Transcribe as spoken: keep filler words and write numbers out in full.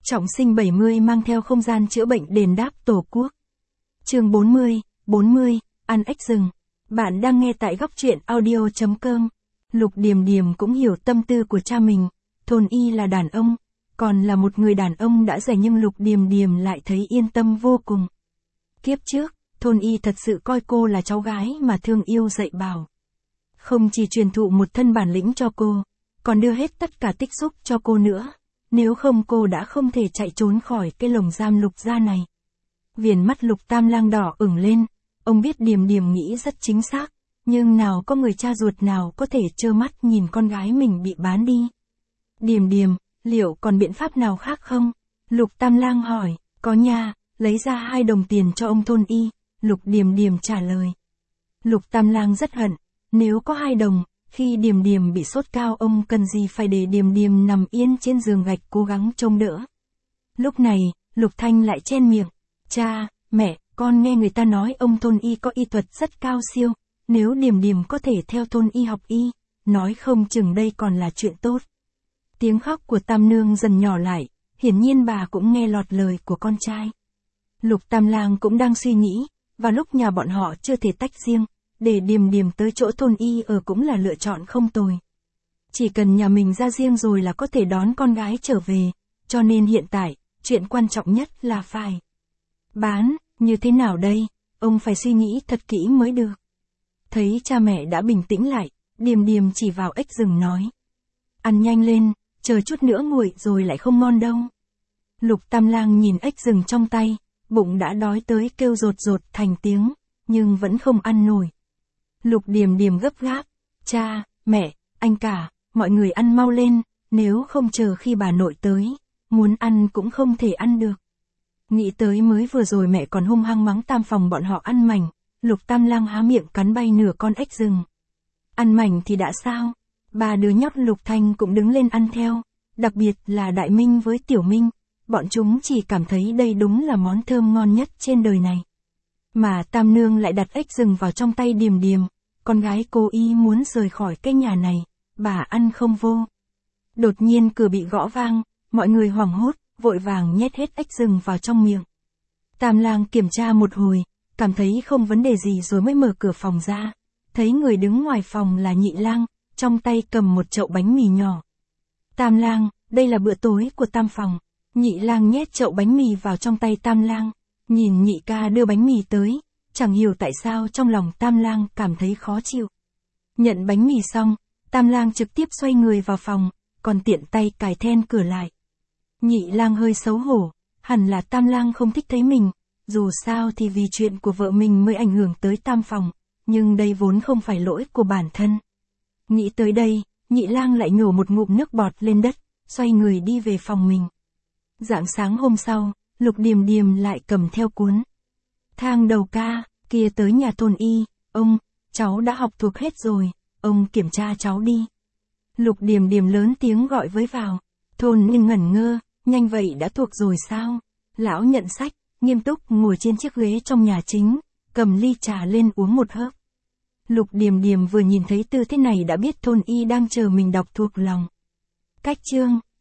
Trọng sinh bảy mươi mang theo không gian chữa bệnh đền đáp Tổ quốc. Chương bốn mươi, bốn mươi, ăn ếch rừng. Bạn đang nghe tại góc truyện audio chấm com. Lục Điềm Điềm cũng hiểu tâm tư của cha mình, Thôn Y là đàn ông, còn là một người đàn ông đã già nhưng Lục Điềm Điềm lại thấy yên tâm vô cùng. Kiếp trước, Thôn Y thật sự coi cô là cháu gái mà thương yêu dạy bảo. Không chỉ truyền thụ một thân bản lĩnh cho cô, còn đưa hết tất cả tích xúc cho cô nữa. Nếu không cô đã không thể chạy trốn khỏi cái lồng giam Lục gia này. Viền mắt Lục Tam Lang đỏ ửng lên, ông biết Điềm Điềm nghĩ rất chính xác, nhưng nào có người cha ruột nào có thể trơ mắt nhìn con gái mình bị bán đi. Điềm Điềm, liệu còn biện pháp nào khác không? Lục Tam Lang hỏi, có nha, lấy ra hai đồng tiền cho ông Thôn Y, Lục Điềm Điềm trả lời. Lục Tam Lang rất hận, nếu có hai đồng, khi Điềm Điềm bị sốt cao ông cần gì phải để Điềm Điềm nằm yên trên giường gạch cố gắng trông đỡ. Lúc này, Lục Thanh lại chen miệng, cha, mẹ, con nghe người ta nói ông Thôn Y có y thuật rất cao siêu, nếu Điềm Điềm có thể theo Thôn Y học y, nói không chừng đây còn là chuyện tốt. Tiếng khóc của Tam Nương dần nhỏ lại, hiển nhiên bà cũng nghe lọt lời của con trai. Lục Tam Lang cũng đang suy nghĩ, và lúc nhà bọn họ chưa thể tách riêng, để Điềm Điềm tới chỗ Thôn Y ở cũng là lựa chọn không tồi. Chỉ cần nhà mình ra riêng rồi là có thể đón con gái trở về, cho nên hiện tại, chuyện quan trọng nhất là phải bán, như thế nào đây, ông phải suy nghĩ thật kỹ mới được. Thấy cha mẹ đã bình tĩnh lại, Điềm Điềm chỉ vào ếch rừng nói. Ăn nhanh lên, chờ chút nữa nguội rồi lại không ngon đâu. Lục Tam Lang nhìn ếch rừng trong tay, bụng đã đói tới kêu rột rột thành tiếng, nhưng vẫn không ăn nổi. Lục Điềm Điềm gấp gáp, cha, mẹ, anh cả, mọi người ăn mau lên, nếu không chờ khi bà nội tới, muốn ăn cũng không thể ăn được. Nghĩ tới mới vừa rồi mẹ còn hung hăng mắng Tam phòng bọn họ ăn mảnh, Lục Tam Lang há miệng cắn bay nửa con ếch rừng. Ăn mảnh thì đã sao, ba đứa nhóc Lục Thanh cũng đứng lên ăn theo, đặc biệt là Đại Minh với Tiểu Minh, bọn chúng chỉ cảm thấy đây đúng là món thơm ngon nhất trên đời này. Mà Tam Nương lại đặt ếch rừng vào trong tay Điềm Điềm, con gái cố ý muốn rời khỏi cái nhà này, bà ăn không vô. Đột nhiên cửa bị gõ vang, mọi người hoảng hốt, vội vàng nhét hết ếch rừng vào trong miệng. Tam Lang kiểm tra một hồi, cảm thấy không vấn đề gì rồi mới mở cửa phòng ra, thấy người đứng ngoài phòng là Nhị Lang, trong tay cầm một chậu bánh mì nhỏ. Tam Lang, đây là bữa tối của Tam phòng. Nhị Lang nhét chậu bánh mì vào trong tay Tam Lang, nhìn nhị ca đưa bánh mì tới, chẳng hiểu tại sao trong lòng Tam Lang cảm thấy khó chịu. Nhận bánh mì xong, Tam Lang trực tiếp xoay người vào phòng, còn tiện tay cài then cửa lại. Nhị Lang hơi xấu hổ, hẳn là Tam Lang không thích thấy mình, dù sao thì vì chuyện của vợ mình mới ảnh hưởng tới Tam phòng, nhưng đây vốn không phải lỗi của bản thân. Nghĩ tới đây, Nhị Lang lại nhổ một ngụm nước bọt lên đất, xoay người đi về phòng mình. Rạng sáng hôm sau, Lục Điềm Điềm lại cầm theo cuốn thang đầu ca, kia tới nhà Thôn Y, ông, cháu đã học thuộc hết rồi, ông kiểm tra cháu đi. Lục Điềm Điềm lớn tiếng gọi với vào, Thôn Y ngẩn ngơ, nhanh vậy đã thuộc rồi sao? Lão nhận sách, nghiêm túc ngồi trên chiếc ghế trong nhà chính, cầm ly trà lên uống một hớp. Lục Điềm Điềm vừa nhìn thấy tư thế này đã biết Thôn Y đang chờ mình đọc thuộc lòng. Cách chương